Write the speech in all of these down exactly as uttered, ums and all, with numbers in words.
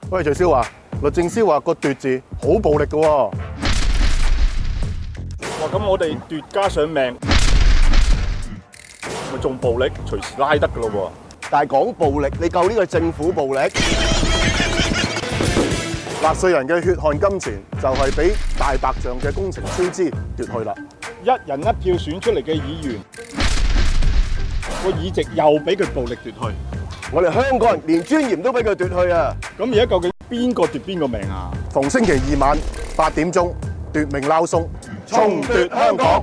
喂，徐少華，律政司話個奪字好暴力㗎喎。 哇！咁我哋奪加上命，咪仲暴力，隨時拉得㗎咯喎。 但係講暴力，你夠呢個政府暴力？納稅人嘅血汗金錢就係俾大白象嘅工程超支奪去啦。 一人一票選出嚟嘅議員，個議席又俾佢暴力奪去。 我哋香港人連尊嚴都俾佢奪去啊！ 咁而家究竟邊個奪邊個命啊？ 逢星期二晚八點鐘，奪命撈鬆，重奪香港。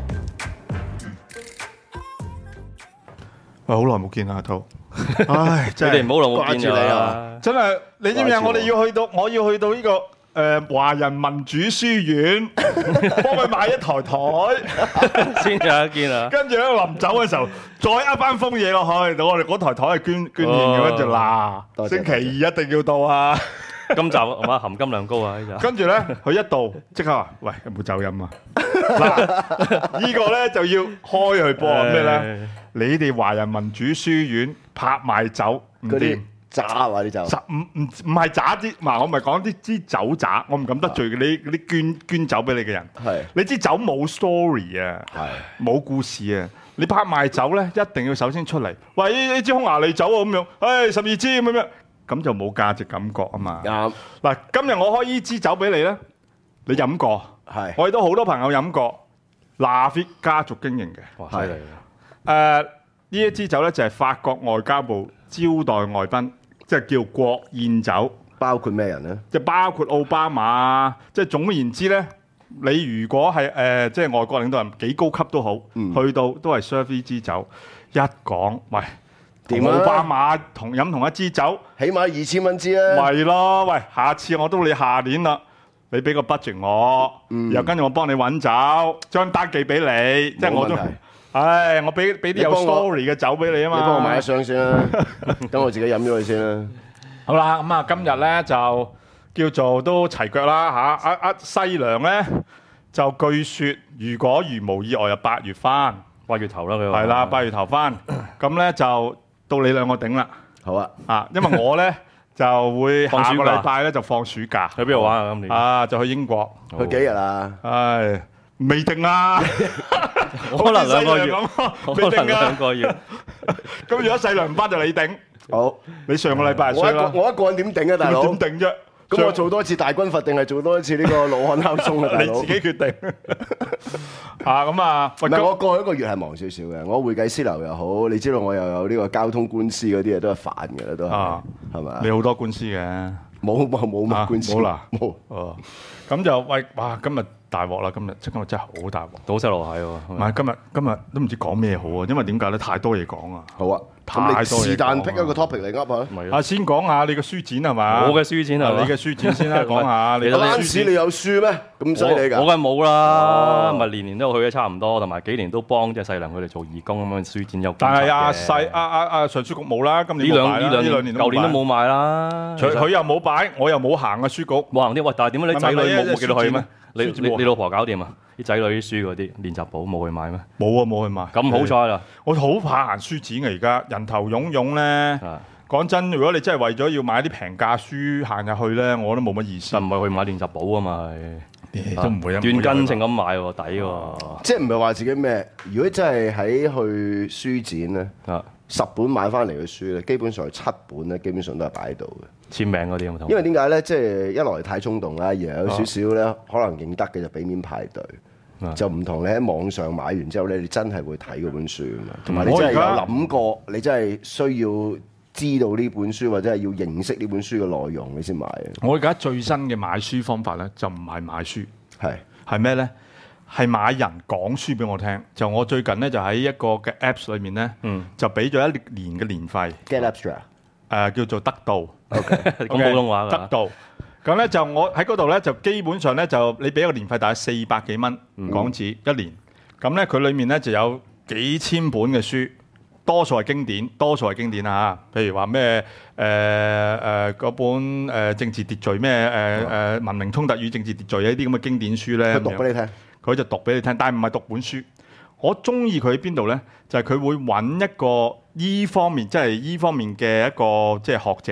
喂，好耐冇見啦，阿濤。唉，真係你哋唔好耐冇見掛住你啊啊！ 真係，你知唔知啊？ 掛住我我哋要去到，我要去到呢個誒華人民主書院，幫佢買一台台， 先有得見啊！ 跟住咧臨走嘅時候，再呃翻封嘢落去，到我哋嗰台台係捐捐獻嘅，跟住嗱， 多謝星期二一定要到啊！ 今集係嘛含金量高啊！呢集跟住咧，佢一到即刻話：喂，有冇走音啊？嗱，呢個咧就要開去播咩咧？你哋華人民主書院拍賣酒唔嗰啲掂。 渣啊啲就實唔唔唔係渣啲，嗱我唔係講啲支酒渣，我唔敢得罪你嗰啲捐捐酒俾你嘅人。 係你支酒冇 story 啊， 係冇故事啊。你拍賣酒咧，一定要首先出嚟，喂呢呢支匈牙利酒啊咁樣，唉十二支咁樣，咁就冇價值感覺啊嘛。 啱嗱，今日我開呢支酒俾你咧，你飲過， 係我亦都好多朋友飲過，拉菲家族經營嘅。 哇犀利啊！ 誒呢一支酒咧就係法國外交部招待外賓。即係叫國宴酒， 包括咩人咧？ 即係包括奧巴馬啊！即係總言之咧，你如果係誒、呃、即係外國領導人幾高級都好， 嗯、 去到都係 serve 呢支酒。一講喂，同點啊奧巴馬同飲同一支酒， 起碼二千蚊支啊！ 咪咯？喂，下次我都你下年啦，你俾個 budget 我， 嗯、 然後跟住我幫你揾酒，將單寄俾你，即係我都。唉，我俾俾啲有 story 嘅酒俾你啊嘛！ 你幫我買一箱先啦，等我自己飲咗佢先啦。 好啦，咁啊，今日咧就叫做都齊腳啦嚇。阿阿西娘咧就據說，如果如無意外，就八月翻， 八月頭啦佢話。 係啦，八月頭翻。咁咧就到你兩個頂啦。 好啊， 啊，因為我咧就會放暑假下個禮拜咧就放暑假。 去邊度玩啊？今年啊，就去英國。 去幾日啊？ 唉，未定啊。 可能兩個月， 咁， 可能兩個月。 咁如果細娘唔翻就你頂， 好， 你上個禮拜係我衰啦， 一個我一個人點頂啊，大佬？ 點頂啫？ 咁我做多一次大軍閥定係做多一次呢個老漢敲鐘啊，大佬？ 你自己決定。啊，咁啊， 唔係我過去一個月係忙少少嘅，我會計師樓又好，你知道我又有呢個交通官司嗰啲嘢都係煩嘅啦，都係係咪？ 你好多官司嘅， 冇冇冇乜官司， 冇啦， 冇。 哦，咁就喂，哇！今日大鑊啦，今日即今日真係好大鑊。 倒晒落蟹喎。 唔係今日今日都唔知講咩好啊，因為點解咧？太多嘢講啊。 好啊， 太多嘢講啊咁你是但 pick 一個 topic 嚟噏下。 咪啊，先講下你嘅書展係嘛？ 我嘅書展係嘛你嘅書展先啦，講下你嘅嗰陣書展。 時你有書咩？咁犀利㗎？ 我梗係冇啦，咪年年都去嘅差唔多，同埋幾年都幫即係細良佢哋做義工咁樣，書展有。 但係阿細阿阿阿上書局冇啦，今呢年冇擺啦兩呢兩年舊年都冇買啦。 佢佢又冇擺，我又冇行嘅書局。 冇行啲喂，但係點解你仔女冇冇記到去咩？你書展冇你你老婆搞掂啊？啲仔女啲書嗰啲練習簿冇去買咩？ 冇啊，冇去買。 咁好彩啦！ 我好怕行書展嘅而家，人頭湧湧咧。 啊講真，如果你真係為咗要買啲平價書行入去咧，我都冇乜意思但。唔係去買練習簿啊嘛，係都唔會啊斷根性咁買喎，抵喎。 即係唔係話自己咩？如果真係喺去書展咧， 啊， 十本買翻嚟嘅書咧，基本上七本咧，基本上都係擺喺度嘅。 簽名嗰啲咁同。 因為點解咧？即係一來太衝動啦，二來有少少咧，可能認得嘅就俾面排隊。就唔同你喺網上買完之後咧，你真係會睇嗰本書啊嘛，同埋你真係有諗過，你真係需要知道呢本書或者係要認識呢本書嘅內容，你先買嘅。 我而家最新嘅買書方法咧，就唔係買書， 係係咩咧？係買人講書俾我聽。就我最近咧就喺一個嘅 Apps 裏面咧， 嗯， 就俾咗一年嘅年費， Get Abstract， 誒叫做得到。 講普通話㗎。 得到。咁咧就我喺嗰度咧就基本上咧就你俾一個年費大概四百幾蚊港紙一年。咁咧佢裡面咧就有幾千本嘅書，多數係經典，多數係經典啊！譬如話咩誒誒嗰本誒政治秩序咩誒誒文明衝突與政治秩序呢啲咁嘅經典書咧， 佢讀俾你聽， 佢就讀俾你聽，但係唔係讀本書。我中意佢喺邊度咧？就係、是、佢會揾一個依方面，即係依方面嘅一個即係學者，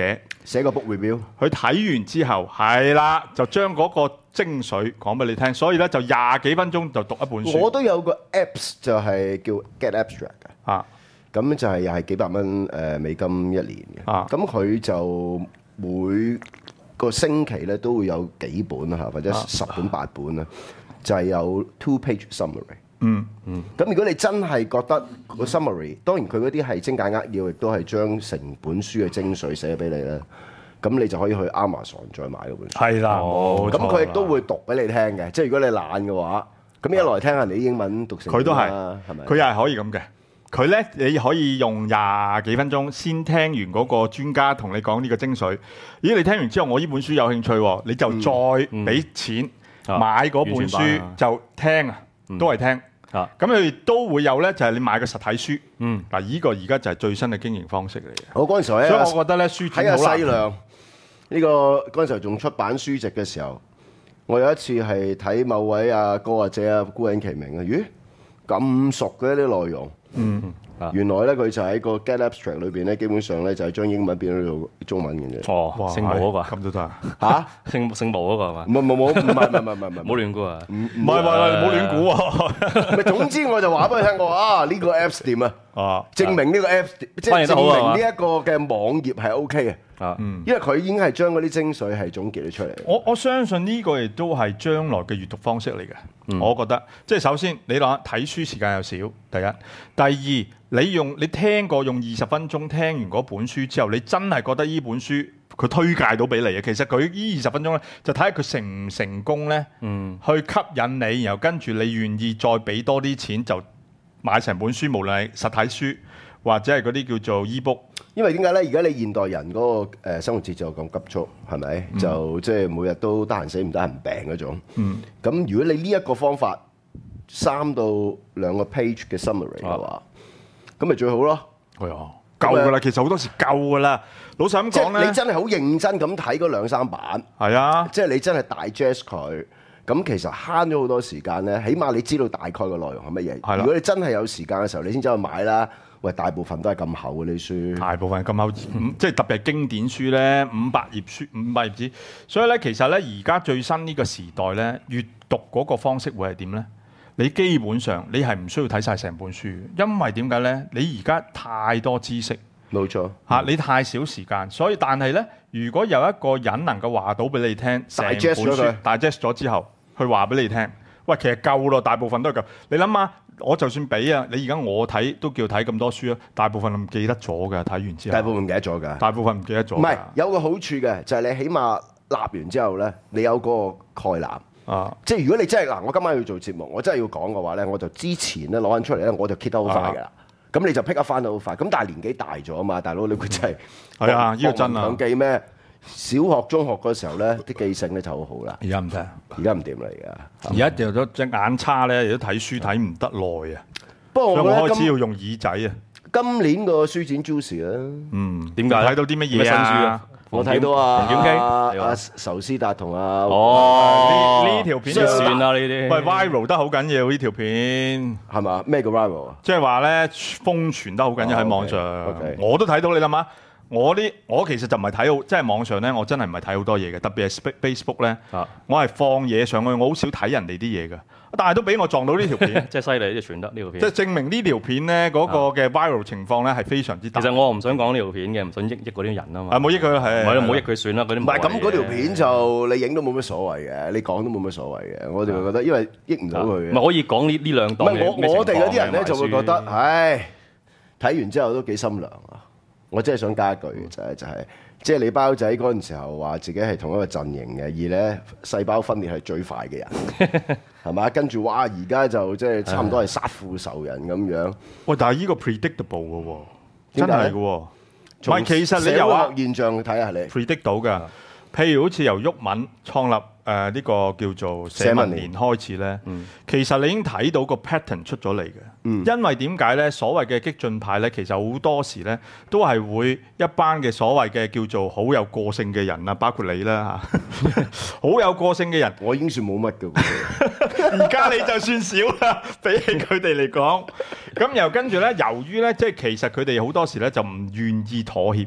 寫個 book review。 佢睇完之後係啦，就將嗰個精髓講俾你聽，所以咧就廿幾分鐘就讀一本書。 我都有個 apps 就係叫 Get Abstract 嘅， 啊， 咁就係又係幾百蚊誒美金一年嘅。 啊， 咁佢就每個星期咧都會有幾本嚇，或者十本八本啦，就係有 two page summary。 嗯嗯。咁如果你真係覺得個 summary，當然佢嗰啲係精簡扼要，亦都係將成本書嘅精髓寫俾你啦。咁你就可以去 Amazon 再買嗰本書。 係啦，冇錯咁佢亦都會讀俾你聽嘅，即係如果你懶嘅話，咁一來聽下你啲英文讀成佢都係係咪？ 佢又係可以咁嘅。佢咧你可以用廿幾分鐘先聽完嗰個專家同你講呢個精髓。咦，你聽完之後，我呢本書有興趣喎，你就再俾錢買嗰本書就聽啊，都係聽。咁佢都會有咧，就係你買個實體書。嗯，嗱，呢個而家就係最新嘅經營方式嚟嘅。 我嗰陣時候咧， 所以我覺得咧書展好難。 西亮呢個嗰陣時候仲出版書籍嘅時候，我有一次係睇某位阿哥或者阿孤影其名啊，咦咁熟嘅啲內容。嗯。原來咧佢就喺個 Get Abstract 裏邊咧，基本上咧就係將英文變咗做中文嘅啫。 哦，聖母嗰個咁都得嚇？ 聖聖母嗰個係嘛？ 唔係冇冇唔係唔係唔係唔係唔好亂估啊！ 唔唔係唔係唔好亂估喎。 咪總之我就話俾佢聽，我話啊呢個 Apps 點啊？ 啊， 證明呢個 Apps 即係證明呢一個嘅網頁係 OK 嘅。 啊， 因為佢已經係將嗰啲精髓係總結咗出嚟。 我我相信呢個亦都係將來嘅閱讀方式嚟嘅。嗯、我覺得，即係首先你諗睇書時間又少，第一；第二，你用你聽過用二十分鐘聽完嗰本書之後，你真係覺得呢本書佢推介到俾你嘅。其實佢呢二十分鐘咧，就睇下佢成唔成功咧，嗯、去吸引你，然後跟住你願意再俾多啲錢就買成本書，無論係實體書或者係嗰啲叫做 e-book。 因為點解咧？而家你現代人嗰個誒生活節奏咁急促，係咪？嗯、就即係每日都得閒死唔得閒病嗰種。嗯。咁如果你呢一個方法三到兩個 page 嘅 summary 嘅話，咁咪、啊、最好咯。係啊， 夠㗎啦。其實好多時夠㗎啦。老實咁講咧， 你真係好認真咁睇嗰兩三版。係啊。 即係你真係 digest 佢。咁其實慳咗好多時間咧。起碼你知道大概嘅內容係乜嘢。係啦。如果你真係有時間嘅時候，你先走去買啦。喂，大部分都係咁厚嘅啲書， 大部分係咁厚，即係特別係經典書咧，五百頁書，五百頁紙。所以咧，其實咧，而家最新呢個時代咧，閱讀嗰個方式會係點咧？你基本上你係唔需要睇晒成本書，因為點解咧？你而家太多知識， 冇錯嚇，你太少時間。所以但係咧，如果有一個人能夠話到俾你聽，成本書 digest 咗之後，去話俾你聽，喂，其實夠咯，大部分都係夠。你諗下。我就算俾啊，你而家我睇都叫睇咁多書啊，大部分唔記得咗㗎，睇完之後。 大部分唔記得咗㗎。大部分唔記得咗。 唔係有個好處嘅，就係、是、你起碼立完之後咧，你有嗰個概覽。啊。即係如果你真係嗱，我今晚要做節目，我真係要講嘅話咧，我就之前咧攞緊出嚟咧，我就 keep 得好快㗎啦。咁、啊、你就 pick up 翻得好快。咁但係年紀大咗啊嘛，大佬你佢真係。 係啊，呢個真啊。 記咩？小學、中學嗰時候咧，啲記性咧就好好啦。 而家唔得， 而家唔掂啦，而家。 而家就咗隻眼差咧，而家睇書睇唔得耐啊。 不過我， 我開始要用耳仔啊！ 今年個書展 juicy 啦， 嗯，點解睇到啲乜嘢新書啊？ 我睇到啊， 點機阿仇斯達同阿哦呢呢條片就算啦呢啲， 喂 viral 得好緊要呢條片係嘛？咩叫 viral 啊？ 即係話咧瘋傳得好緊要喺網上，我都睇到你諗下。我啲我其實就唔係睇好，即係網上咧，我真係唔係睇好多嘢嘅，特別係 Facebook 咧，啊、我係放嘢上去，我好少睇人哋啲嘢嘅，但係都俾我撞到呢條片， 即係犀利，即係傳得呢條片， 即係證明呢條片咧嗰個嘅 viral 情況咧係非常之大。 其實我唔想講呢條片嘅，唔想益益嗰啲人啊嘛。 啊冇益佢係， 唔好益佢算啦，嗰啲唔係咁嗰條片就你影都冇乜所謂嘅，你講都冇乜所謂嘅，我哋會覺得因為益唔到佢嘅。 唔係可以講呢呢兩檔嘅。 唔係我我哋嗰啲人咧就會覺得，唉，睇完之後都幾心涼啊！我真係想加一句嘅就係就係，即係你包仔嗰陣時候話自己係同一個陣營嘅，而咧細胞分裂係最快嘅人，係嘛？跟住哇，而家就即係差唔多係殺父仇人咁樣。 喂，但係呢個 predictable 嘅喎，真係嘅喎。唔係，其實你由啊現象睇下你 predict 到㗎。譬如好似由毓民創立誒呢、呃這個叫做社民連開始咧，嗯、其實你已經睇到個 pattern 出咗嚟嘅。嗯、因為點解咧？所謂嘅激進派咧，其實好多時咧都係會一班嘅所謂嘅叫做好有個性嘅人啊，包括你啦嚇，好有個性嘅人， 我已經算冇乜嘅。 而家你就算少啦，比起佢哋嚟講。咁又跟住咧，由於咧，即係其實佢哋好多時咧就唔願意妥協啊。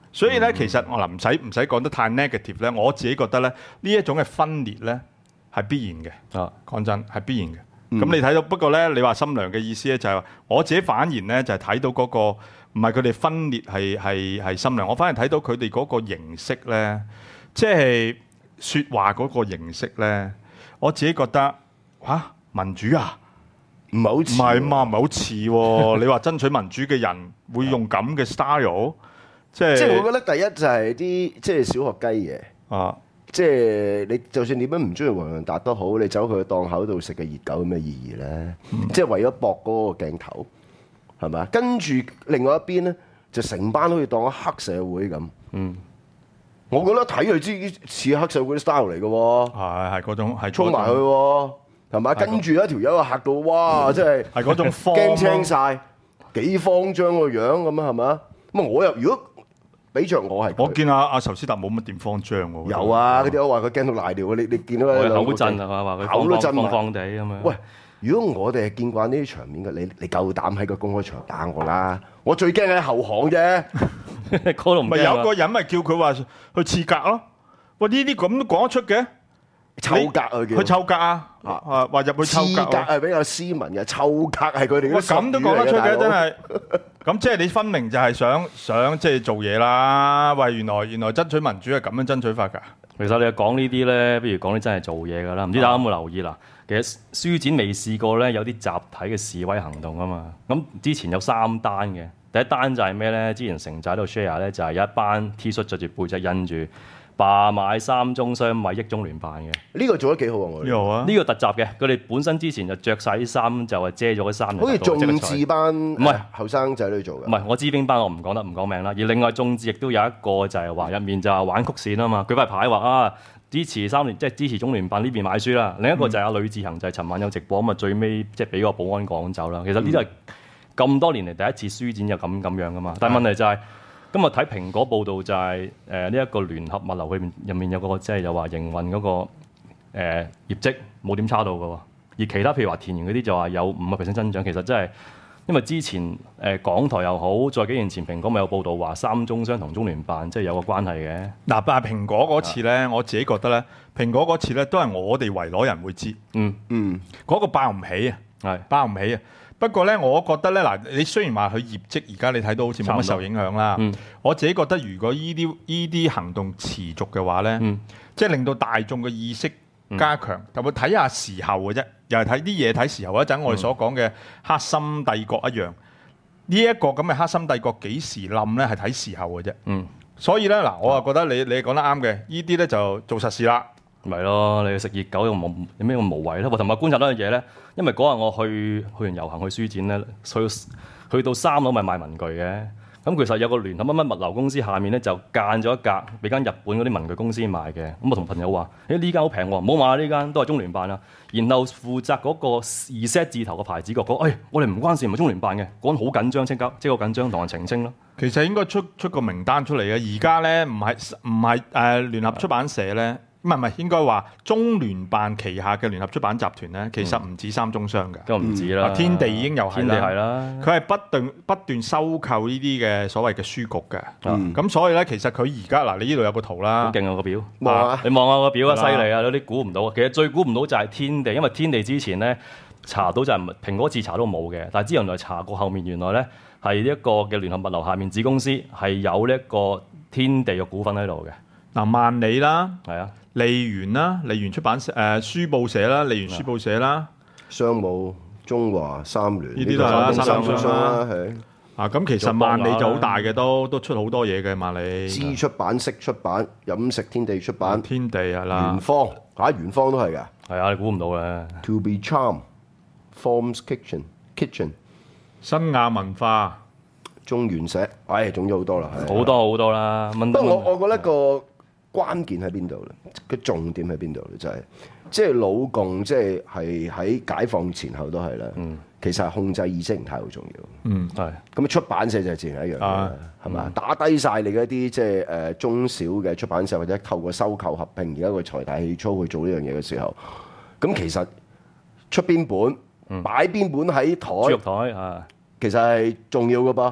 所以咧，其實我嗱唔使唔使講得太 negative 咧，我自己覺得咧呢一種嘅分裂咧係必然嘅。啊，講真係必然嘅。咁、嗯、你睇到不過咧，你話心涼嘅意思咧就係、是、我自己反而咧就係、是、睇到嗰、那個唔係佢哋分裂係係係心涼，我反而睇到佢哋嗰個形式咧，即係説話嗰個形式咧，我自己覺得嚇、啊、民主啊！ 唔係好似， 唔係嘛，唔係好似喎。你話爭取民主嘅人會用咁嘅 style，即係即係我覺得第一就係啲即係小學雞嘢啊！即係你就算點樣唔中意黃洋達都好，你走佢檔口度食嘅熱狗有咩意義咧？嗯、即係為咗博嗰個鏡頭係咪啊？跟住另外一邊咧，就成班好似當咗黑社會咁。嗯，我覺得睇佢知似黑社會啲 style 嚟嘅喎。係係嗰種係衝埋去喎。係嘛？跟住一條友嚇到，哇！真係係嗰種驚青晒，幾慌張個樣咁啊？係嘛？咁我又如果俾着我係， 我見阿阿仇斯達冇乜點慌張喎。 有啊，嗰啲我話佢驚到賴尿，你你見到佢口震啊嘛？話佢口都震放放地咁樣。 喂，如果我哋係見慣呢啲場面嘅，你你夠膽喺個公開場打我啦？我最驚喺後巷啫。 嗰度唔係有個人咪叫佢話去刺格咯？喂，呢啲咁都講得出嘅？ 臭格啊！ 佢臭格啊！啊話入去臭格， 格係比較斯文嘅，臭格係佢哋嗰啲咁都講得出嘅，真係。咁即係你分明就係想想即係做嘢啦。喂，原來原來爭取民主係咁樣爭取法㗎。 其實你講呢啲咧，不如講啲真係做嘢㗎啦。唔知大家有冇留意啦？其實書展未試過咧，有啲集體嘅示威行動啊嘛。咁之前有三單嘅，第一單就係咩咧？之前城仔喺度 share 咧，就係有一班 T 恤着住背脊印住罷買三中商為益中聯辦嘅， 呢個做得幾好啊！我有啊， 呢個特集嘅，佢哋本身之前就着晒啲衫，就係遮咗啲衫。 好似眾志班唔係後生仔女做嘅， 唔係我知邊班，我唔講得唔講名啦。而另外眾志亦都有一個就係話入面就係玩曲線啊嘛，佢塊牌話啊支持三年，即係支持中聯辦呢邊買書啦。另一個就係阿呂志恒，就係尋晚有直播咁啊，最尾即係俾個保安趕走啦。其實呢啲係咁多年嚟第一次書展就咁咁樣噶嘛，但係問題就係、是。今日睇蘋果報道就係誒呢一個聯合物流裏面入面有個即係又話營運嗰、那個誒、呃、業績冇點差到嘅喎，而其他譬如話田園嗰啲就話有五個 percent 增長，其實真係因為之前誒、呃、港台又好，再幾年前蘋果咪有報道話三中商同中聯辦即係有個關係嘅。嗱，但係蘋果嗰次咧，我自己覺得咧，蘋果嗰次咧都係我哋圍攞人會知，嗯嗯，嗰、那個爆唔起啊，係爆唔起啊。不過咧，我覺得咧，嗱，你雖然話佢業績而家你睇到好似冇乜受影響啦，嗯、我自己覺得如果依啲依啲行動持續嘅話咧，嗯、即係令到大眾嘅意識加強，就會睇下時候嘅啫，又係睇啲嘢睇時候。一陣我哋所講嘅黑心帝國一樣，呢、嗯、一個咁嘅黑心帝國幾時冧咧，係睇時候嘅啫。嗯、所以咧，嗱，我啊覺得你你講得啱嘅，呢啲咧就做實事啦。咪咯，你食熱狗又冇有咩咁無謂咧？我同埋觀察到樣嘢咧，因為嗰日我去去完遊行去書展咧，去去到三樓咪賣文具嘅。咁其實有個聯合乜乜物流公司下面咧就間咗一格俾間日本嗰啲文具公司賣嘅。咁我同朋友話：誒呢間好平喎，唔好買啦，呢間都係中聯辦啦。然後負責嗰個二 set 字頭嘅牌子個講：誒、哎、我哋唔關事，唔係中聯辦嘅。講好緊張，即刻即係好緊張，同人澄清咯。其實應該出出個名單出嚟嘅。而家咧唔係唔係誒聯合出版社咧。唔係唔係，應該話中聯辦旗下嘅聯合出版集團咧，其實唔止三中商嘅，咁唔、嗯、止啦。天地已經有係啦，佢係不斷不斷收購呢啲嘅所謂嘅書局嘅。咁、嗯、所以咧，其實佢而家嗱，你呢度有個圖啦，好勁啊個表，啊、你望下個表啊，犀利啊！有啲估唔到啊。其實最估唔到就係天地，因為天地之前咧查到就係蘋果字查都冇嘅，但係之後原來查過後面原來咧係一個嘅聯合物流下面子公司係有呢一個天地嘅股份喺度嘅。嗱，萬里啦，係啊。利源啦，利源出版社誒、呃、書報社啦，利源書報社啦，商務中華三聯呢啲都係啦，三中商啦，係啊。咁其實萬里就好大嘅，都都出好多嘢嘅萬里。資出版、色出版、飲食天地出版、天地係啦，元芳嚇元芳都係㗎，係啊，你估唔到嘅。To be charm、Forms Kitchen、Kitchen、新亞文化、中原社，唉，總咗好多啦，好多好多啦。不過我我覺得個關鍵喺邊度咧？個重點喺邊度咧？就係即係老共，即係係喺解放前後都係啦。嗯，其實係控制意識形態好重要。嗯，係。咁出版社就係自然一樣嘅，係嘛？打低晒你嗰啲即係誒中小嘅出版社，或者透過收購合併，而家個財大氣粗去做呢樣嘢嘅時候，咁其實出邊本、擺邊本喺台，豬肉台啊，其實係重要嘅噃。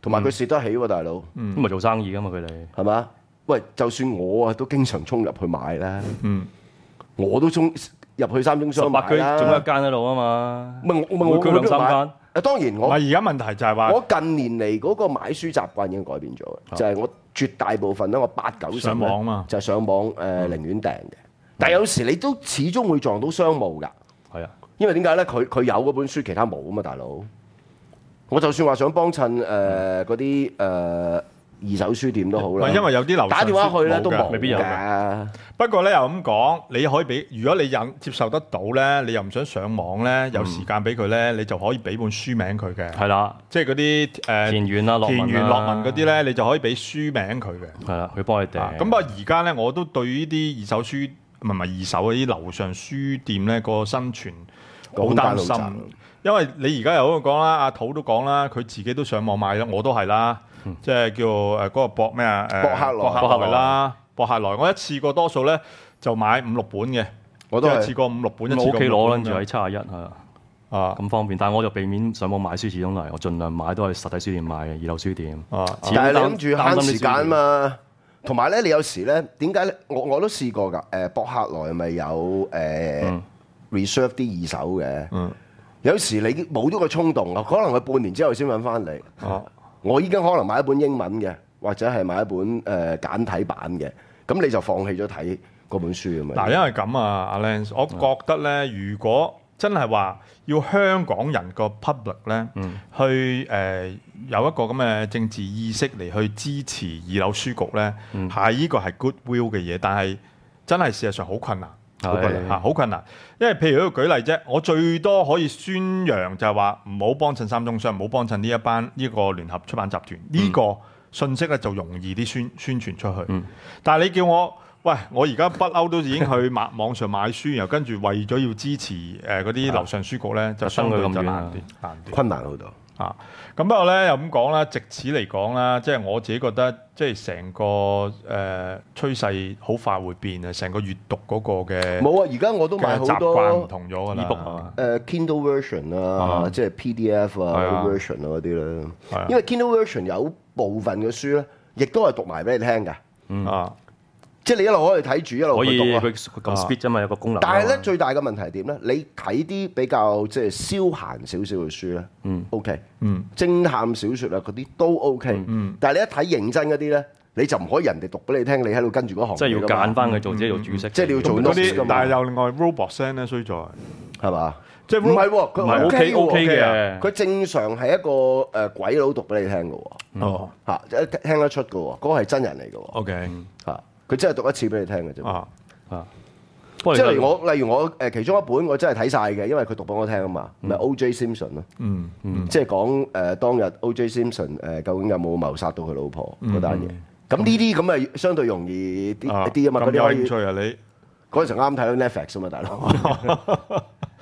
同埋佢蝕得起喎，大佬。 咁咪做生意噶嘛佢哋。 係嘛？喂，就算我啊都經常衝入去買啦。 嗯， 我都衝入去三中商買十八區啦。 總一間喺度啊嘛。 唔係我，唔係我每區兩三間。 啊，當然我唔係而家問題就係話， 我近年嚟嗰個買書習慣已經改變咗嘅，就係我絕大部分咧，我八九成上網嘛， 就係上網誒，寧願訂嘅。但係有時你都始終會撞到商務㗎。 係啊， 因為點解咧？佢佢有嗰本書，其他冇啊嘛，大佬。我就算話想幫襯誒嗰啲誒二手書店都好啦。 因為有啲樓上打電話去咧都冇未必有㗎。 不過咧又咁講，你可以俾，如果你忍接受得到咧，你又唔想上網咧，有時間俾佢咧，你就可以俾本書名佢嘅。 係啦， 即係嗰啲誒田園啊、樂文田園樂文嗰啲咧，你就可以俾書名佢嘅。 係啦，佢幫你訂。 咁不過而家咧，我都對呢啲二手書唔係唔係二手嗰啲樓上書店咧個生存好擔心，因為你而家又講啦，阿土都講啦，佢自己都上網買啦，我都係啦，嗯、即係叫誒嗰個博咩啊？ 博客來， 博客來啦，博客來，我一次過多數咧就買五六本嘅， 我都一次過五六本，一次過 O K 攞，跟住喺七廿一係啊， 啊咁方便。但係我就避免上網買書，始終都係我盡量買都係實體書店買嘅，二樓書店。 啊， 但係你諗住慳時間啊嘛，同埋咧，你有時咧點解咧？我我都試過㗎。誒，博客來咪有誒、呃嗯、reserve 啲二手嘅。嗯。有時你冇咗個衝動啊，可能佢半年之後先揾翻嚟。哦，我已經可能買一本英文嘅，或者係買一本誒、呃、簡體版嘅，咁你就放棄咗睇嗰本書啊嘛。 嗱，因為咁啊，阿 Lance，我覺得咧，如果真係話要香港人個 public 咧，嗯、去誒、呃、有一個咁嘅政治意識嚟去支持二樓書局咧，係呢、嗯、個係 goodwill 嘅嘢，但係真係事實上好困難。好困難嚇，好困難。因為譬如一個舉例啫，我最多可以宣揚就係話唔好幫襯三中商，唔好幫襯呢一班呢、呢個聯合出版集團。呢、嗯、個信息咧就容易啲宣宣傳出去。嗯、但係你叫我，喂，我而家不嬲都已經去買網上買書，然後跟住為咗要支持誒嗰啲樓上書局咧，就相對就難啲，難啲， 困難好多。 啊，咁不過咧又咁講啦，藉此嚟講啦，即係我自己覺得，即係成個誒、呃、趨勢好快會變啊，成個閱讀嗰個嘅冇啊，而家我都買好多習慣唔同咗㗎啦 ，ebook 啊，誒 Kindle version 啊，啊即係 P D F 啊啊 version 啊嗰啲啦，啊、因為 Kindle version 有部分嘅書咧，亦都係讀埋俾你聽㗎，嗯、啊。即係你一路可以睇住，一路去讀啊！ 可以佢咁 speed 啫嘛，有個功能。 但係咧，最大嘅問題係點咧？你睇啲比較即係消閒少少嘅書咧，嗯，OK，嗯，偵探小説啊嗰啲都 OK，嗯，但係你一睇認真嗰啲咧，你就唔可以人哋讀俾你聽，你喺度跟住嗰行。 即係要揀翻佢做自己做主識。 即係你要做嗰啲，但係又另外 robot send 咧衰在係嘛？即係唔係喎？佢 OK OK 嘅， 佢正常係一個誒鬼佬讀俾你聽嘅喎。哦，嚇，聽得出嘅喎，嗰個係真人嚟嘅喎。 OK， 嚇。佢真係讀一次俾你聽嘅啫。啊啊！ 即係例如我，例如我誒其中一本我真係睇晒嘅，因為佢讀俾我聽啊嘛。咪 O J Simpson 咯。嗯嗯。即係講誒當日 O J Simpson 誒究竟有冇謀殺到佢老婆嗰單嘢？咁呢啲咁咪相對容易啲啲啊嘛。 咁有興趣啊你？ 嗰陣時啱睇到 Netflix 啊嘛，大佬。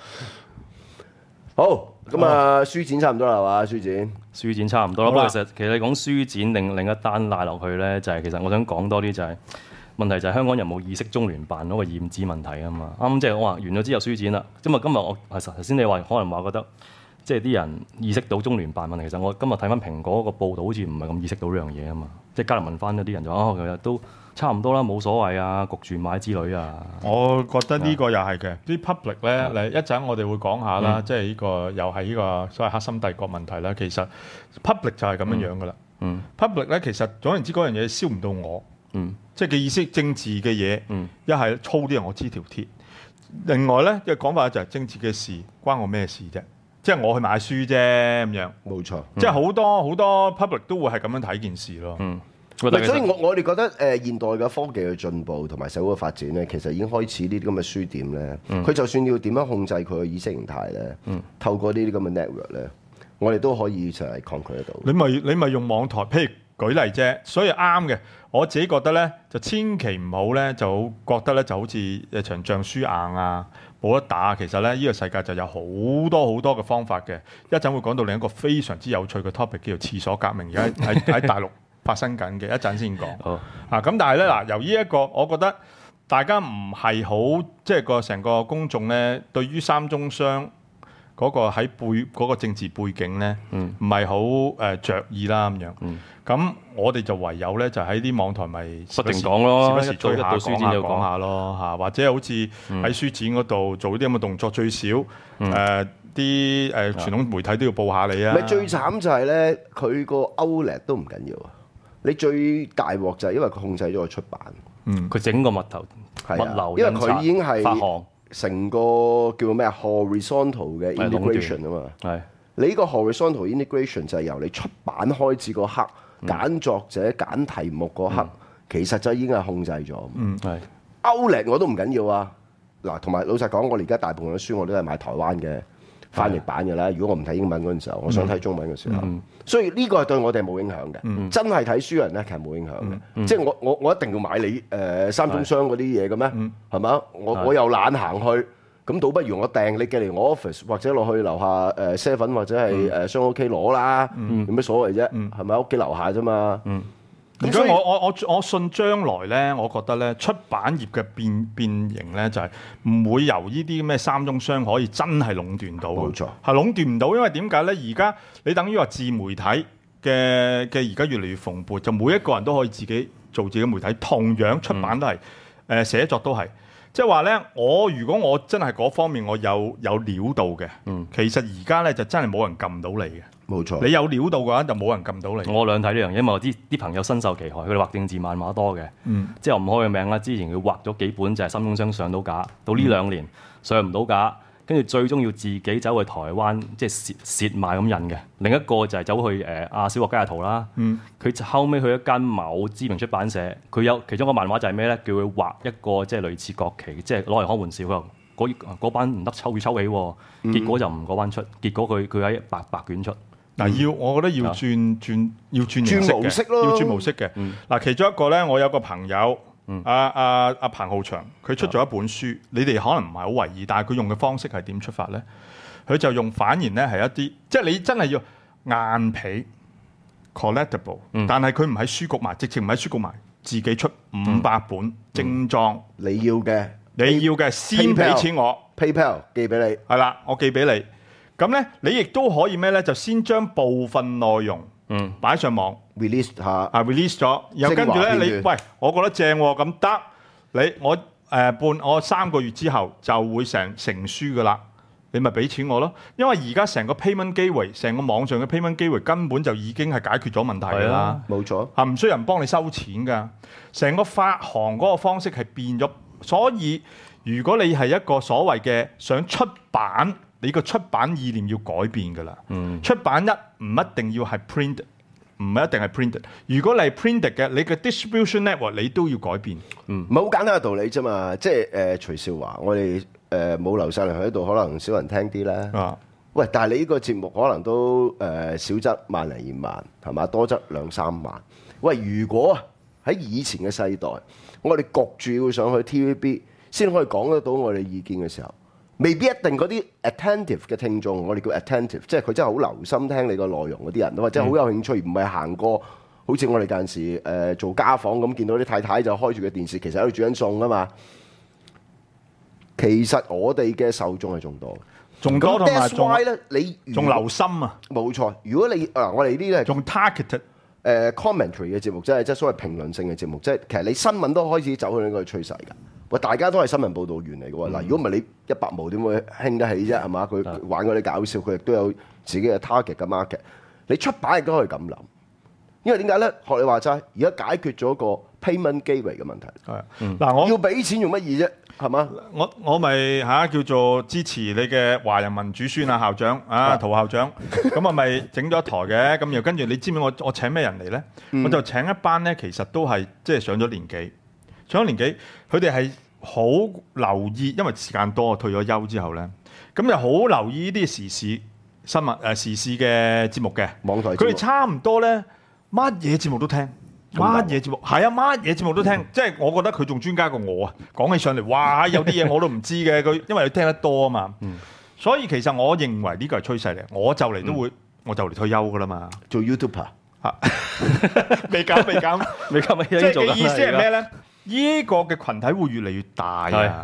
好，咁啊書展差唔多啦，係嘛？書展。書展差唔多啦。不過其實其實你講書展另另一單賴落去咧，就係其實我想講多啲就係。問題就係香港人冇意識中聯辦嗰個驗資問題啊嘛，啱即係我話完咗之後書展啦，咁啊今日我係頭先你話可能話覺得即係啲人意識到中聯辦問題，其實我今日睇翻蘋果個報導好似唔係咁意識到呢樣嘢啊嘛，即係加嚟問翻嗰啲人就哦其實都差唔多啦，冇所謂啊，焗住買之類啊。 我覺得呢個又係嘅，啲 public 咧嚟一陣我哋會講下啦，即係呢個又係呢個所謂黑心帝國問題啦。其實 public 就係咁樣樣噶啦，嗯，public 咧其實總言之嗰樣嘢燒唔到我。嗯，即係嘅意識政治嘅嘢，一係、嗯、粗啲人我知條鐵。另外咧嘅講法就係政治嘅事關我咩事啫？即係我去買書啫咁樣。冇錯，即係好多好多 public 都會係咁樣睇件事咯。嗯，所以我我哋覺得誒、呃、現代嘅科技嘅進步同埋社會嘅發展咧，其實已經開始呢啲咁嘅書店咧，佢、嗯、就算要點樣控制佢嘅意識形態咧，嗯、透過呢啲咁嘅 network 咧，我哋都可以就係抗拒得到。 你咪你咪用網台，譬如。舉例啫，所以啱嘅。我自己覺得咧，就千祈唔好咧，就覺得咧就好似一場仗輸硬啊，冇得打。其實咧，呢、這個世界就有好多好多嘅方法嘅。一陣會講到另一個非常之有趣嘅 topic，叫做廁所革命，而家喺喺大陸發生緊嘅。一陣先講。好啊，咁但係咧嗱，由呢、這、一個，我覺得大家唔係好，即係個成個公眾咧，對於三中商嗰個喺背嗰個政治背景咧，唔係好誒著意啦咁樣。咁我哋就唯有咧就喺啲網台咪不停講咯， 時不時追下一到書展就講下咯嚇，或者好似喺書展嗰度做啲咁嘅動作，最少誒啲誒傳統媒體都要報下你啊。 咪最慘就係咧，佢個 outlet 都唔緊要啊！你最大鑊就係因為佢控制咗個出版， 嗯，佢整個物頭物流， 因為佢已經係發行成個叫咩 horizontal 嘅 integration 啊嘛。 係你呢個 horizontal integration 就係由你出版開始嗰刻，揀作者揀題目嗰刻，其實就已經係控制咗。 嗯， 係 outlet 我都唔緊要啊！嗱，同埋老實講，我而家大部分嘅書我都係買台灣嘅翻譯版嘅啦。如果我唔睇英文嗰陣時候，我想睇中文嘅時候，所以呢個係對我哋冇影響嘅。真係睇書人咧，其實冇影響嘅。即係我我我一定要買你誒三中商嗰啲嘢嘅咩？係咪？我我又懶行去，咁倒不如我訂你寄嚟我 office 或者落去樓下誒 seven 或者係誒商 OK 攞啦，有咩所謂啫？係咪？屋企樓下啫嘛。 而家我我我我信將來咧，我覺得咧出版業嘅變變形咧就係唔會由呢啲咩三中商可以真係壟斷到。 冇錯， 係壟斷唔到，因為點解咧？而家你等於話自媒體嘅嘅而家越嚟越蓬勃，就每一個人都可以自己做自己媒體，同樣出版都係，誒、嗯呃、寫作都係。即係話咧，我如果我真係嗰方面我有有料到嘅，嗯、其實而家咧就真係冇人撳到你嘅。 冇錯， 你有料到嘅話就冇人撳到你。 我兩睇呢樣嘢，因為我啲啲朋友身受其害，佢哋畫政治漫畫多嘅，嗯、即係我唔開個名啦。之前佢畫咗幾本就係三中商上到架，到呢兩年上唔到架，跟住最終要自己走去台灣即係蝕蝕賣咁印嘅。另一個就係走去誒阿、呃、小學雞阿圖啦，佢、嗯、後尾去一間某知名出版社，佢有其中個漫畫就係咩咧？叫佢畫一個即係類似國旗，即係攞嚟開玩笑。佢嗰班唔得抽要抽起，結果就唔嗰班出，結果佢佢喺白白卷出。 嗱，要我覺得要轉轉要轉轉模式咯， 要轉模式嘅。嗱、嗯，其中一個咧，我有個朋友，阿阿阿彭浩翔，佢出咗一本書，你哋可能唔係好為意，但係佢用嘅方式係點出發咧？佢就用反而咧係一啲，即係你真係要硬皮 collectible，、嗯、但係佢唔喺書局賣，直情唔喺書局賣，自己出五百本、嗯、精裝。 你要嘅， 你要嘅先俾錢我 ，PayPal 寄俾你， 係啦，我寄俾你。咁咧，你亦都可以咩咧？就先將部分內容嗯擺上網 release 下啊 release 咗，然後跟住咧你喂，我覺得正喎，咁得你我誒、呃、半我三個月之後就會成成書噶啦，你咪俾錢我咯。因為而家成個 payment 機會，成個網上嘅 payment 機會根本就已經係解決咗問題㗎啦， 冇錯啊，唔需要人幫你收錢㗎。成個發行嗰個方式係變咗，所以如果你係一個所謂嘅想出版。你個出版意念要改變㗎啦，嗯、出版一唔一定要係 print， 唔係一定係 printed。如果你係 printed 嘅，你嘅 distribution network 你都要改變。唔係好簡單嘅道理啫嘛，即係誒、呃、徐少華，我哋誒冇劉細良喺度，可能少人聽啲啦。啊、喂，但係你呢個節目可能都誒、呃、少則萬零二萬，係嘛？多則兩三萬。喂，如果喺以前嘅世代，我哋焗住要上去 T V B 先可以講得到我哋意見嘅時候。未必一定嗰啲 attentive 嘅聽眾，我哋叫 attentive，即係佢真係好留心聽你個內容嗰啲人，或者好有興趣，唔係行過好似我哋有陣時誒、呃、做家訪咁，見到啲太太就開住個電視，其實喺度煮緊餸啊嘛。其實我哋嘅受眾係仲多， 仲多同埋仲咧，你仲留心啊！ 冇錯，如果你啊，我哋呢啲係仲 targeted 誒 commentary 嘅節目，即係即係所謂評論性嘅節目，即係其實你新聞都開始走向呢個趨勢㗎。喂，大家都係新聞報導員嚟嘅喎。嗱、嗯，如果唔係你一百毛點會興得起啫？係嘛？佢玩嗰啲搞笑，佢亦都有自己嘅 target 嘅 market。你出版亦都可以咁諗，因為點解咧？學你話齋，而家解決咗個 payment gateway 嘅問題。係，嗱、嗯、我要俾錢用乜嘢啫？係嘛？我我咪嚇叫做支持你嘅華人民主宣啊校長啊陶校長，咁我咪整咗一台嘅。咁又跟住你知唔知我我請咩人嚟咧？嗯、我就請一班咧，其實都係即係上咗年紀。上咗年紀，佢哋係好留意，因為時間多，退咗休之後咧，咁就好留意呢啲時事新聞誒、呃、時事嘅節目嘅網台節目。 佢哋差唔多咧，乜嘢節目都聽，乜嘢節目係啊，乜嘢節目都聽。嗯、即係我覺得佢仲專家過我啊！講起上嚟，哇，有啲嘢我都唔知嘅。佢因為佢聽得多啊嘛，嗯、所以其實我認為呢個係趨勢嚟。我就嚟都會，嗯、我就嚟退休噶啦嘛。 做 YouTuber 嚇，未減未減未減，即係嘅意思係咩咧？呢個嘅群體會越嚟越大啊！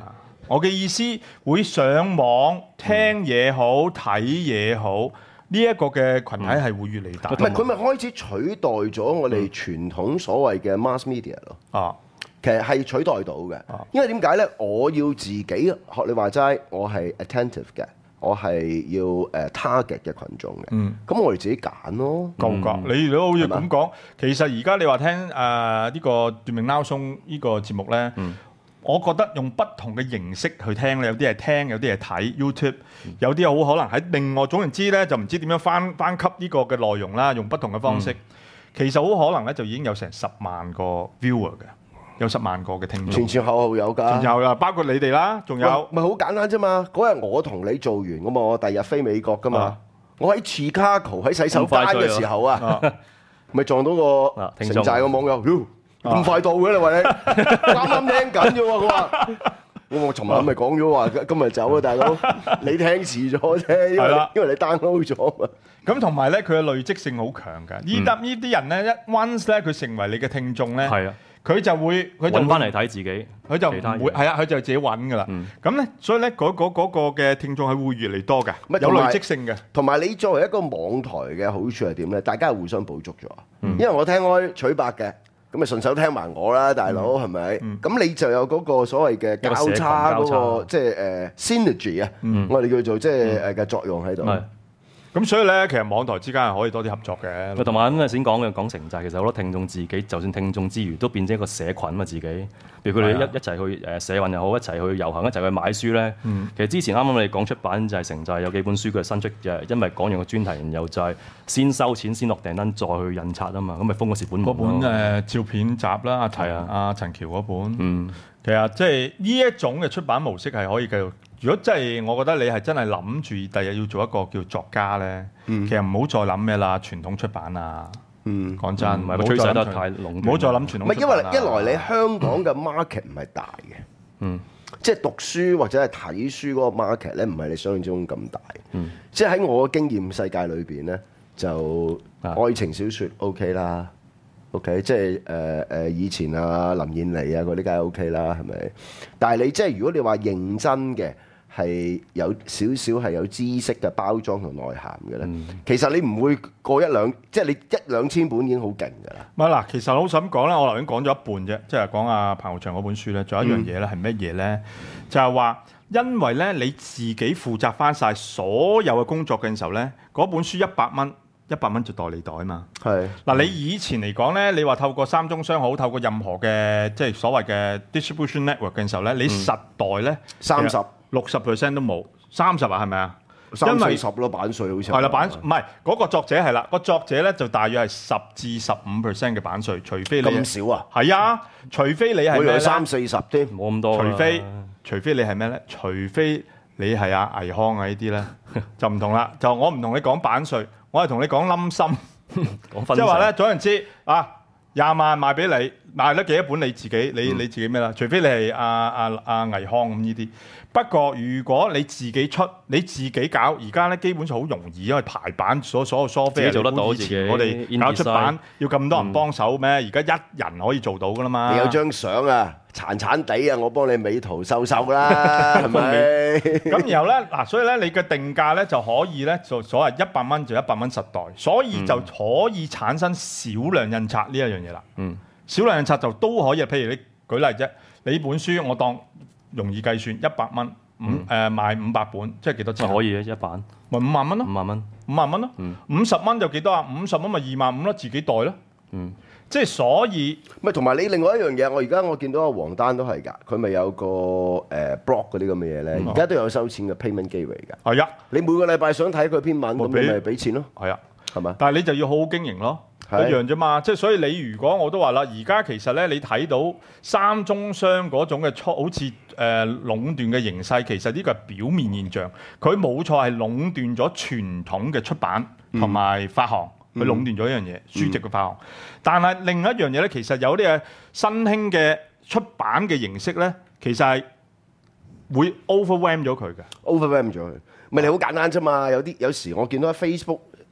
我嘅意思會上網聽嘢好睇嘢好，呢一個嘅群體係會越嚟越大。 唔係佢咪開始取代咗我哋傳統所謂嘅 mass media 咯？ 啊， 其實係取代到嘅，因為點解咧？我要自己學你話齋，我係 attentive 嘅。我係要誒 target 嘅群眾嘅，咁、嗯、我哋自己揀咯。 夠唔夠？你如果好似咁講，其實而家你話聽誒呢、呃呢個奪命撈鬆呢個節目咧，嗯、我覺得用不同嘅形式去聽咧，有啲係聽，有啲係睇 YouTube，、嗯、有啲好可能喺另外總言之咧，就唔知點樣翻翻級呢個嘅內容啦，用不同嘅方式，嗯、其實好可能咧就已經有成十萬個 viewer 嘅。有十萬個嘅聽眾， 前前後後有㗎， 有啦，包括你哋啦，仲有， 咪好簡單啫嘛！嗰日我同你做完咁嘛，我第日飛美國㗎嘛，啊、我喺 Chicago 喺洗手間嘅時候啊，咪撞到個城寨嘅網友，咁、啊、快到嘅你話你啱啱聽緊啫喎，佢話我我尋晚咪講咗話今日走啊，大佬，你聽遲咗啫，因為因為你 download 咗嘛。 咁同埋咧，佢嘅累積性好強㗎。呢得呢啲人咧，一 once 咧，佢成為你嘅聽眾咧。係啊。佢就會佢就揾翻嚟睇自己， 佢就唔會係啊，佢就自己揾噶啦。咁咧、嗯，所以咧嗰嗰嗰個嘅聽眾係會越嚟越多嘅，有累積性嘅。同埋你作為一個網台嘅好處係點咧？大家係互相補足咗。嗯、因為我聽開取百嘅，咁咪順手聽埋我啦，大佬係咪？咁、嗯嗯、你就有嗰個所謂嘅交叉嗰、嗰個即係誒 synergy 啊，我哋叫做即係誒嘅作用喺度。嗯咁所以咧，其實網台之間係可以多啲合作嘅。 同埋咁啊，先講嘅講城寨，其實好多聽眾自己，就算聽眾之餘，都變成一個社群啊嘛。自己，譬如佢哋一一齊去誒社運又好，一齊去遊行，一齊去買書咧。嗯、其實之前啱啱我哋講出版就係城寨有幾本書，佢係新出嘅，因為講完個專題，然後就係先收錢，先落訂單，再去印刷啊嘛。咁咪封個蝕本。嗰本誒、呃、照片集啦，阿陳阿陳橋嗰本。嗯，其實即係呢一種嘅出版模式係可以繼續。如果真係，我覺得你係真係諗住第日要做一個叫作家咧，嗯、其實唔好再諗咩啦，傳統出版啊，講、嗯、真，唔係個趨勢得太濃，唔好再諗傳統出版。唔係因為一來你香港嘅 market 唔係大嘅，嗯，即係讀書或者係睇書嗰個 market 咧，唔係你想象中咁大。嗯、即係喺我嘅經驗世界裏邊咧，就愛情小説 OK 啦。OK，即係誒誒以前啊林燕妮啊嗰啲梗係 OK 啦，係咪？但係你即係如果你話認真嘅，係有少少係有知識嘅包裝同內涵嘅咧，嗯、其實你唔會過一兩，即係你一兩千本已經好勁㗎啦。唔係嗱，其實老實咁講啦，我頭先講咗一半啫，即係講阿彭浩翔嗰本書咧，仲有一樣嘢咧係乜嘢咧？嗯、就係話因為咧你自己負責翻晒所有嘅工作嘅時候咧，嗰本書一百蚊。一百蚊就代理袋嘛，係嗱是你以前嚟講咧，你話透過三中商好，透過任何嘅即係所謂嘅 distribution network 嘅時候咧，你實代咧三十六十 percent 都冇，三十啊係咪啊？三四十咯版稅好似係啦版唔係嗰個作者係啦，個作者咧就大約係十至十五 percent 嘅版稅，除非你咁少啊？係啊，除非你係咩咧？三四十添，冇咁多。除非除非你係咩咧？除非你係阿倪匡啊呢啲咧，就唔同啦。就我唔同你講版稅。我係同你講冧心，即係話咧，總言之啊，廿萬賣俾你，賣得幾多本你自己，你、嗯、你自己咩啦？除非你係阿阿阿倪匡咁呢啲。不過如果你自己出，你自己搞，而家咧基本上好容易，因為排版所所有疏飛做得到。以前我哋搞出版要咁多人幫手咩？而家、嗯、一人可以做到噶啦嘛。你有張相啊？殘殘地啊！我幫你美圖秀秀啦，係咪？咁然後咧，嗱，所以咧，你嘅定價咧就可以咧，就所謂一百蚊就一百蚊實袋，所以就可以產生少量印刷呢一樣嘢啦。嗯，少量印刷就都可以，譬如你舉例啫，你本書我當容易計算一百蚊，五誒、呃、賣五百本，即係幾多錢？可以嘅一版，咪五萬蚊咯，五萬蚊，五萬蚊咯，五十蚊就幾多啊？五十蚊咪二萬五咯，自己袋咯。嗯。即係所以，咪同埋你另外一樣嘢，我而家我見到阿黃丹都係㗎，佢咪有個誒 blog 嗰啲咁嘅嘢咧，而家都有收錢嘅 payment gateway 㗎。係啊，你每個禮拜想睇佢篇文，咁你咪俾錢咯。係啊，係咪？但係你就要好好經營咯，一樣啫嘛。即係所以你如果我都話啦，而家其實咧你睇到三中商嗰種嘅好似誒壟斷嘅形勢，其實呢個係表面現象，佢冇錯係壟斷咗傳統嘅出版同埋發行。佢壟斷咗一樣嘢，書籍嘅發行。嗯、但係另一樣嘢咧，其實有啲嘅新興嘅出版嘅形式咧，其實係會 overwhelm 咗佢嘅。overwhelm 咗佢，咪你好簡單啫嘛。有啲有時我見到喺 Facebook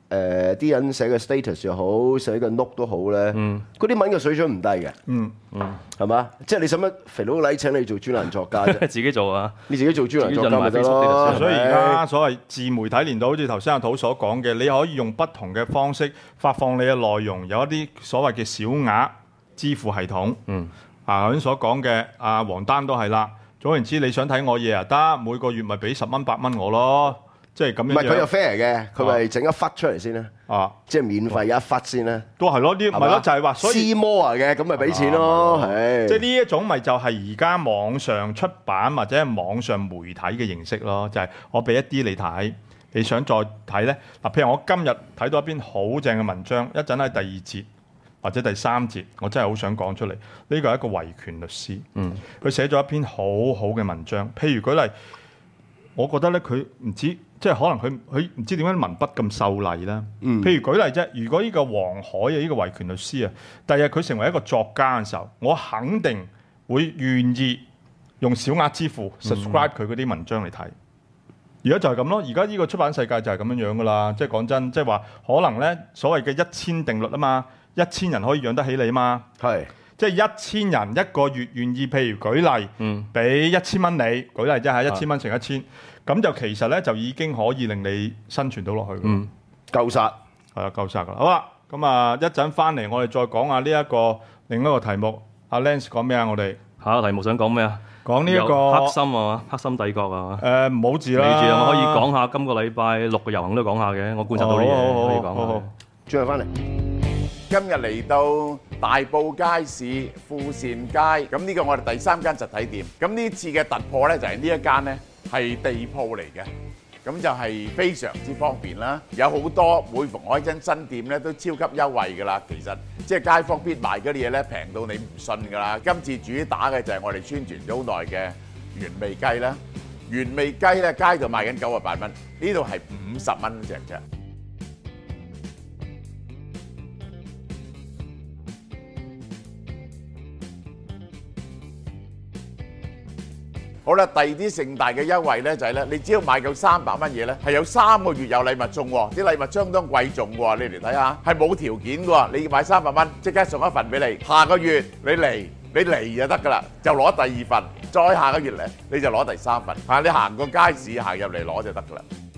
誒啲人寫嘅 status 又好，寫嘅 note 都好咧，嗰啲文嘅水準唔低嘅， 嗯嗯，係嘛？即係你使乜肥佬黎請你做專欄作家啫？ 自己做啊， 你自己做專欄作家咪得咯。 所以而家所謂自媒體年代，好似頭先阿土所講嘅，你可以用不同嘅方式發放你嘅內容，有一啲所謂嘅小額支付系統。嗯，啊頭先所講嘅阿黃丹都係啦。總言之，你想睇我嘢啊得，每個月咪俾十蚊八蚊我咯。即係咁樣， 唔係佢又 fair 嘅，佢咪整一忽出嚟先啦。啊，即係免費一忽先啦。 都係咯，呢咪咯就係話，所以私摩啊嘅，咁咪俾錢咯，係。 即係呢一種咪就係而家網上出版或者係網上媒體嘅形式咯，就係我俾一啲你睇，你想再睇咧嗱，譬如我今日睇到一篇好正嘅文章，一陣喺第二節或者第三節，我真係好想講出嚟。呢個係一個維權律師，嗯，佢寫咗一篇好好嘅文章，譬如舉例，我覺得咧佢唔知。即係可能佢佢唔知點解文筆咁秀麗啦。嗯、譬如舉例啫，如果呢個黃海啊，呢、呢個維權律師啊，第日佢成為一個作家嘅時候，我肯定會願意用小額支付 subscribe 佢嗰啲文章嚟睇。而家就係咁咯，而家呢個出版世界就係咁樣樣噶啦。即係講真，即係話可能咧所謂嘅一千定律啊嘛，一千人可以養得起你嘛。係是，即係一千人一個月願意，譬如舉例，俾一千蚊你，舉例啫嚇，一千蚊乘一千。咁就其實咧就已經可以令你生存到落去，嗯，夠殺係啦，夠殺噶啦。好啦，咁啊一陣翻嚟，我哋再講下呢一個另一個題目。阿 Lance 講咩啊？我哋下個題目想講咩啊？ 講呢一個黑心啊，黑心帝國啊。 誒唔好字啦， 記住啊，可以講下今個禮拜六嘅遊行都講下嘅，我觀察到啲嘢可以講下。好， 轉頭翻嚟， 今日嚟到大埔街市富善街，咁呢個我哋第三間實體店。咁呢次嘅突破咧就係呢一間咧。係地鋪嚟嘅，咁就係非常之方便啦。有好多每逢開親新店咧，都超級優惠㗎啦。其實即係街坊必賣嗰啲嘢咧，平到你唔信㗎啦。今次主打嘅就係我哋宣傳咗好耐嘅原味雞啦。原味雞咧，街度賣緊九十八蚊，呢度係五十蚊隻啫。好啦，第二啲盛大嘅優惠咧就係咧，你只要買夠三百蚊嘢咧，係有三個月有禮物送喎，啲禮物相當貴重喎，你嚟睇下，係冇條件嘅喎，你買三百蚊即刻送一份俾你，下個月你嚟你嚟就得㗎啦，就攞第二份，再下個月嚟你就攞第三份，嚇你行個街市行入嚟攞就得㗎啦。